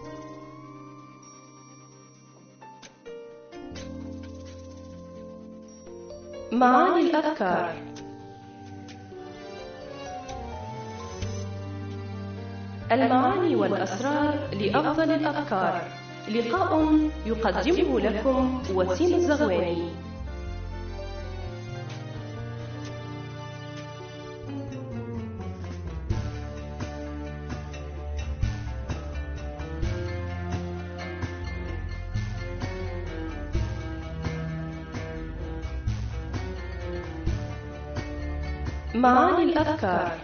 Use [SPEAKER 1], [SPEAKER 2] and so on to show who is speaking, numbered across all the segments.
[SPEAKER 1] معاني الأذكار. المعاني والأسرار لأفضل الأذكار. لقاء يقدمه لكم وسيم الزغواني. معاني الأذكار.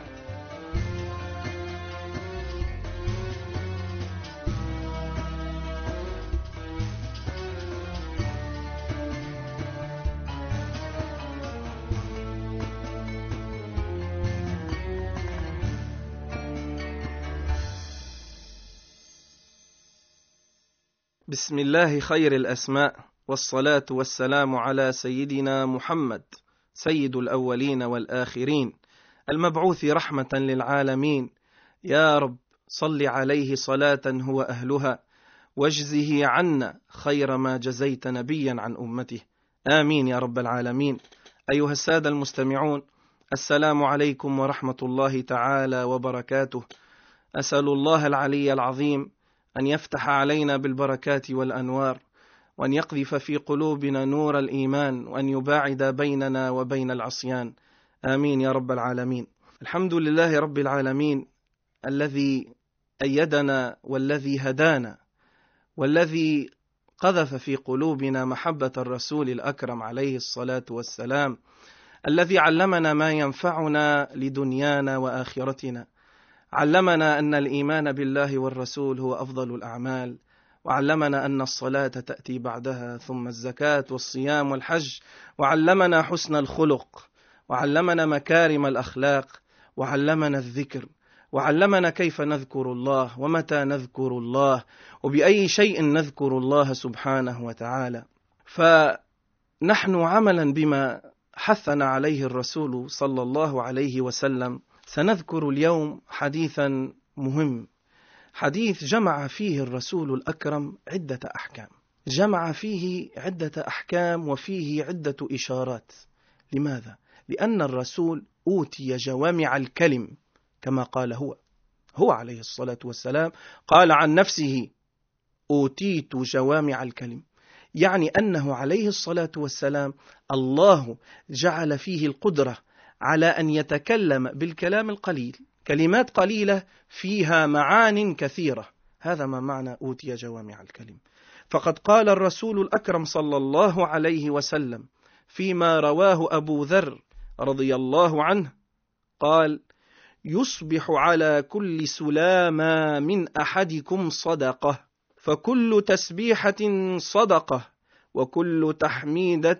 [SPEAKER 2] بسم الله خير الأسماء، والصلاة والسلام على سيدنا محمد سيد الأولين والآخرين، المبعوث رحمة للعالمين. يا رب صل عليه صلاة هو أهلها، واجزه عنا خير ما جزيت نبيا عن أمته. آمين يا رب العالمين. أيها السادة المستمعون، السلام عليكم ورحمة الله تعالى وبركاته. أسأل الله العلي العظيم أن يفتح علينا بالبركات والأنوار، وأن يقذف في قلوبنا نور الإيمان، وأن يباعد بيننا وبين العصيان. آمين يا رب العالمين. الحمد لله رب العالمين الذي أيدنا والذي هدانا والذي قذف في قلوبنا محبة الرسول الأكرم عليه الصلاة والسلام، الذي علمنا ما ينفعنا لدنيانا وآخرتنا. علمنا أن الإيمان بالله والرسول هو أفضل الأعمال، وعلمنا أن الصلاة تأتي بعدها، ثم الزكاة والصيام والحج، وعلمنا حسن الخلق، وعلمنا مكارم الأخلاق، وعلمنا الذكر، وعلمنا كيف نذكر الله، ومتى نذكر الله، وبأي شيء نذكر الله سبحانه وتعالى. فنحن عملا بما حثنا عليه الرسول صلى الله عليه وسلم سنذكر اليوم حديثا مهم، حديث جمع فيه الرسول الأكرم عدة أحكام، جمع فيه عدة أحكام وفيه عدة إشارات. لماذا؟ لأن الرسول أوتي جوامع الكلم، كما قال هو عليه الصلاة والسلام قال عن نفسه: أوتيت جوامع الكلم، يعني أنه عليه الصلاة والسلام الله جعل فيه القدرة على أن يتكلم بالكلام القليل، كلمات قليلة فيها معان كثيرة. هذا ما معنى أوتي جوامع الكلم. فقد قال الرسول الأكرم صلى الله عليه وسلم فيما رواه أبو ذر رضي الله عنه قال: يصبح على كل سلامة من أحدكم صدقة، فكل تسبيحة صدقة، وكل تحميدة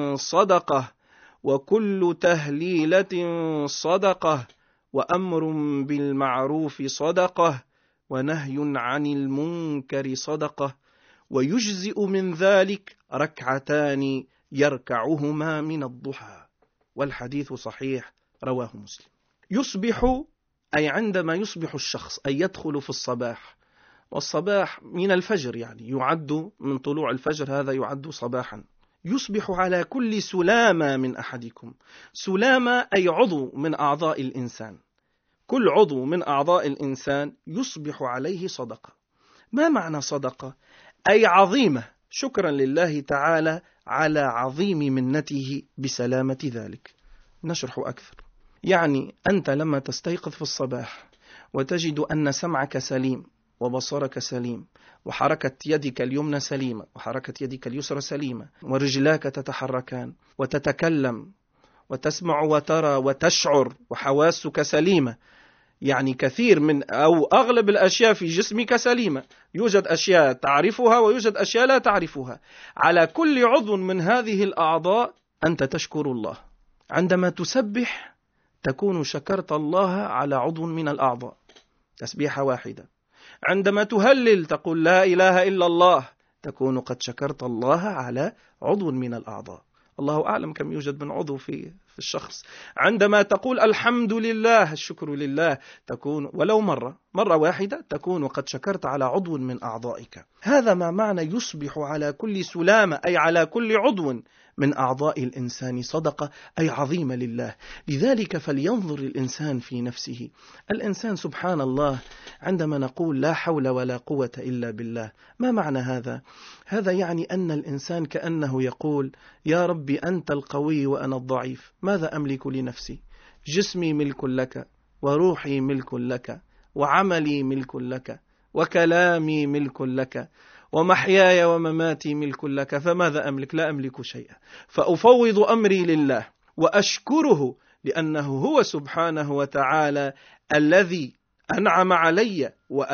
[SPEAKER 2] صدقة، وكل تهليلة صدقة، وأمر بالمعروف صدقة، ونهي عن المنكر صدقة، ويجزئ من ذلك ركعتان يركعهما من الضحى. والحديث صحيح رواه مسلم. يصبح أي عندما يصبح الشخص، أي يدخل في الصباح، والصباح من الفجر، يعني يعد من طلوع الفجر، هذا يعد صباحا. يصبح على كل سلامة من أحدكم. سلامة أي عضو من أعضاء الإنسان، كل عضو من أعضاء الإنسان يصبح عليه صدقة. ما معنى صدقة؟ أي عظيمة، شكرا لله تعالى على عظيم منته بسلامة ذلك. نشرح أكثر. يعني أنت لما تستيقظ في الصباح وتجد أن سمعك سليم، وبصرك سليم، وحركة يدك اليمنى سليمة، وحركة يدك اليسرى سليمة، ورجلاك تتحركان وتتكلم وتسمع وترى وتشعر، وحواسك سليمة، يعني كثير من أو أغلب الأشياء في جسمك سليمة. يوجد أشياء تعرفها ويوجد أشياء لا تعرفها. على كل عضو من هذه الأعضاء أنت تشكر الله. عندما تسبح تكون شكرت الله على عضو من الأعضاء، تسبيحة واحدة. عندما تهلل تقول لا إله إلا الله، تكون قد شكرت الله على عضو من الأعضاء. الله أعلم كم يوجد من عضو في في الشخص. عندما تقول الحمد لله، الشكر لله، تكون ولو مرة واحدة تكون قد شكرت على عضو من أعضائك. هذا ما معنى يصبح على كل سلامة، أي على كل عضو من أعضاء الإنسان صدقة، أي عظيمة لله. لذلك فلينظر الإنسان في نفسه. الإنسان سبحان الله عندما نقول لا حول ولا قوة إلا بالله، ما معنى هذا؟ هذا يعني أن الإنسان كأنه يقول يا ربي أنت القوي وأنا الضعيف، ماذا أملك لنفسي؟ جسمي ملك لك، وروحي ملك لك، وعملي ملك لك، وكلامي ملك لك، ومحياي ومماتي ملك لك، فماذا أملك؟ لا أملك شيئا. فأفوض أمري لله وأشكره، لأنه هو سبحانه وتعالى الذي أنعم علي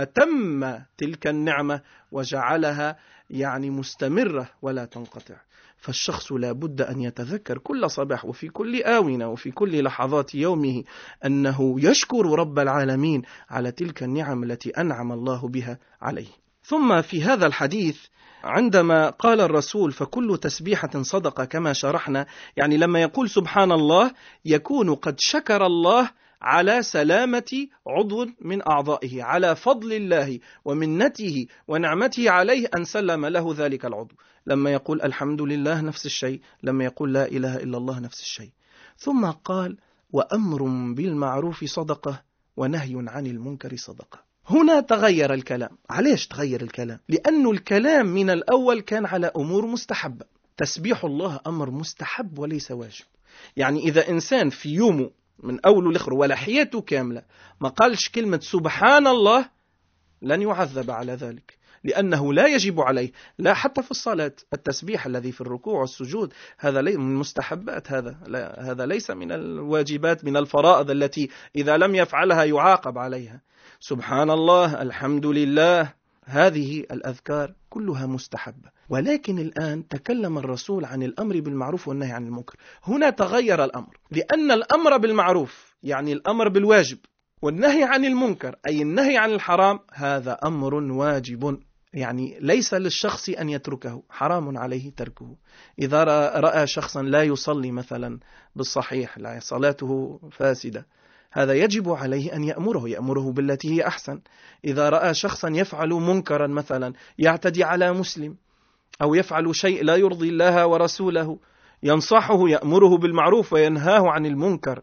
[SPEAKER 2] وأتم تلك النعمة وجعلها يعني مستمرة ولا تنقطع. فالشخص لا بد أن يتذكر كل صباح وفي كل آونة وفي كل لحظات يومه أنه يشكر رب العالمين على تلك النعم التي أنعم الله بها عليه. ثم في هذا الحديث عندما قال الرسول فكل تسبيحة صدقة كما شرحنا، يعني لما يقول سبحان الله يكون قد شكر الله على سلامة عضو من أعضائه، على فضل الله ومنته ونعمته عليه أن سلم له ذلك العضو. لما يقول الحمد لله نفس الشيء، لما يقول لا إله إلا الله نفس الشيء. ثم قال وأمر بالمعروف صدقة ونهي عن المنكر صدقة. هنا تغير الكلام. عليش تغير الكلام؟ لأن الكلام من الأول كان على أمور مستحبة. تسبيح الله أمر مستحب وليس واجب. يعني إذا إنسان في يومه من أول لآخر ولا حياته كاملة ما قالش كلمة سبحان الله لن يعذب على ذلك، لأنه لا يجب عليه، لا حتى في الصلاة. التسبيح الذي في الركوع والسجود هذا من المستحبات، هذا ليس من الواجبات، من الفرائض التي إذا لم يفعلها يعاقب عليها. سبحان الله، الحمد لله، هذه الأذكار كلها مستحبة. ولكن الآن تكلم الرسول عن الأمر بالمعروف والنهي عن المنكر. هنا تغير الأمر، لأن الأمر بالمعروف يعني الأمر بالواجب، والنهي عن المنكر أي النهي عن الحرام هذا أمر واجب، يعني ليس للشخص أن يتركه، حرام عليه تركه. إذا رأى شخصا لا يصلي مثلا بالصحيح، لا صلاته فاسدة، هذا يجب عليه أن يأمره بالتي هي أحسن. إذا رأى شخصا يفعل منكرا مثلا، يعتدي على مسلم أو يفعل شيء لا يرضي الله ورسوله، ينصحه، يأمره بالمعروف وينهاه عن المنكر.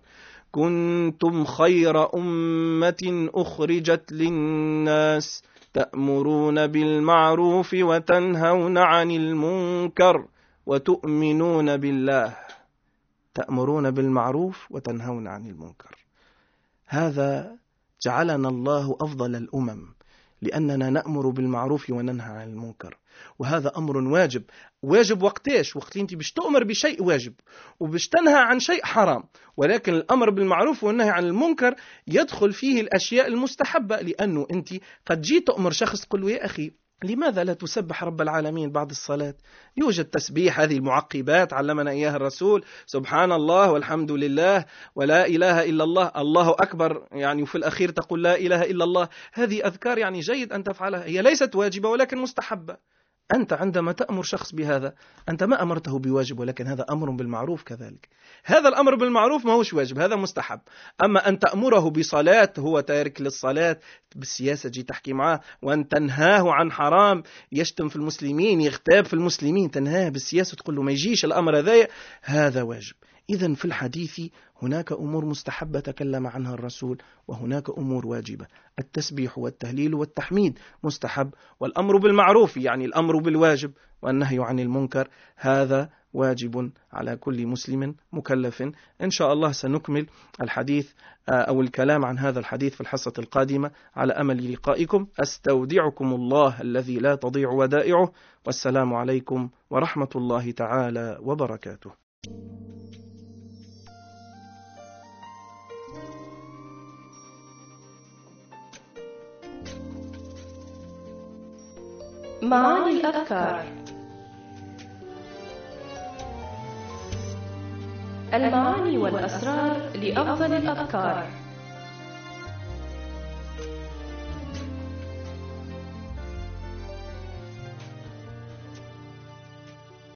[SPEAKER 2] كنتم خير أمة أخرجت للناس تأمرون بالمعروف وتنهون عن المنكر وتؤمنون بالله. تأمرون بالمعروف وتنهون عن المنكر، هذا جعلنا الله أفضل الأمم، لأننا نأمر بالمعروف وننهى عن المنكر. وهذا أمر واجب. واجب وقتاش؟ وقت أنت بش تؤمر بشيء واجب وبش تنهى عن شيء حرام. ولكن الأمر بالمعروف والنهي عن المنكر يدخل فيه الأشياء المستحبة، لأنه أنت قد جيت تؤمر شخص تقول له يا أخي لماذا لا تسبح رب العالمين بعد الصلاة؟ يوجد تسبيح، هذه المعقبات علمنا إياها الرسول، سبحان الله والحمد لله ولا إله إلا الله، الله أكبر، يعني وفي الأخير تقول لا إله إلا الله. هذه أذكار يعني جيد أن تفعلها، هي ليست واجبة ولكن مستحبة. أنت عندما تأمر شخص بهذا أنت ما أمرته بواجب، ولكن هذا أمر بالمعروف كذلك. هذا الأمر بالمعروف ما هوش واجب، هذا مستحب. أما أن تأمره بصلاة هو تارك للصلاة بالسياسة، جي تحكي معاه، وأن تنهاه عن حرام، يشتم في المسلمين، يغتاب في المسلمين، تنهاه بالسياسة تقول له ما يجيش الأمر هذا واجب. إذن في الحديث هناك أمور مستحبة تكلم عنها الرسول، وهناك أمور واجبة. التسبيح والتهليل والتحميد مستحب، والأمر بالمعروف يعني الأمر بالواجب والنهي عن المنكر هذا واجب على كل مسلم مكلف. إن شاء الله سنكمل الحديث أو الكلام عن هذا الحديث في الحصة القادمة، على أمل لقائكم. أستودعكم الله الذي لا تضيع ودائعه، والسلام عليكم ورحمة الله تعالى وبركاته.
[SPEAKER 1] معاني الأذكار. المعاني والأسرار لأفضل الأذكار.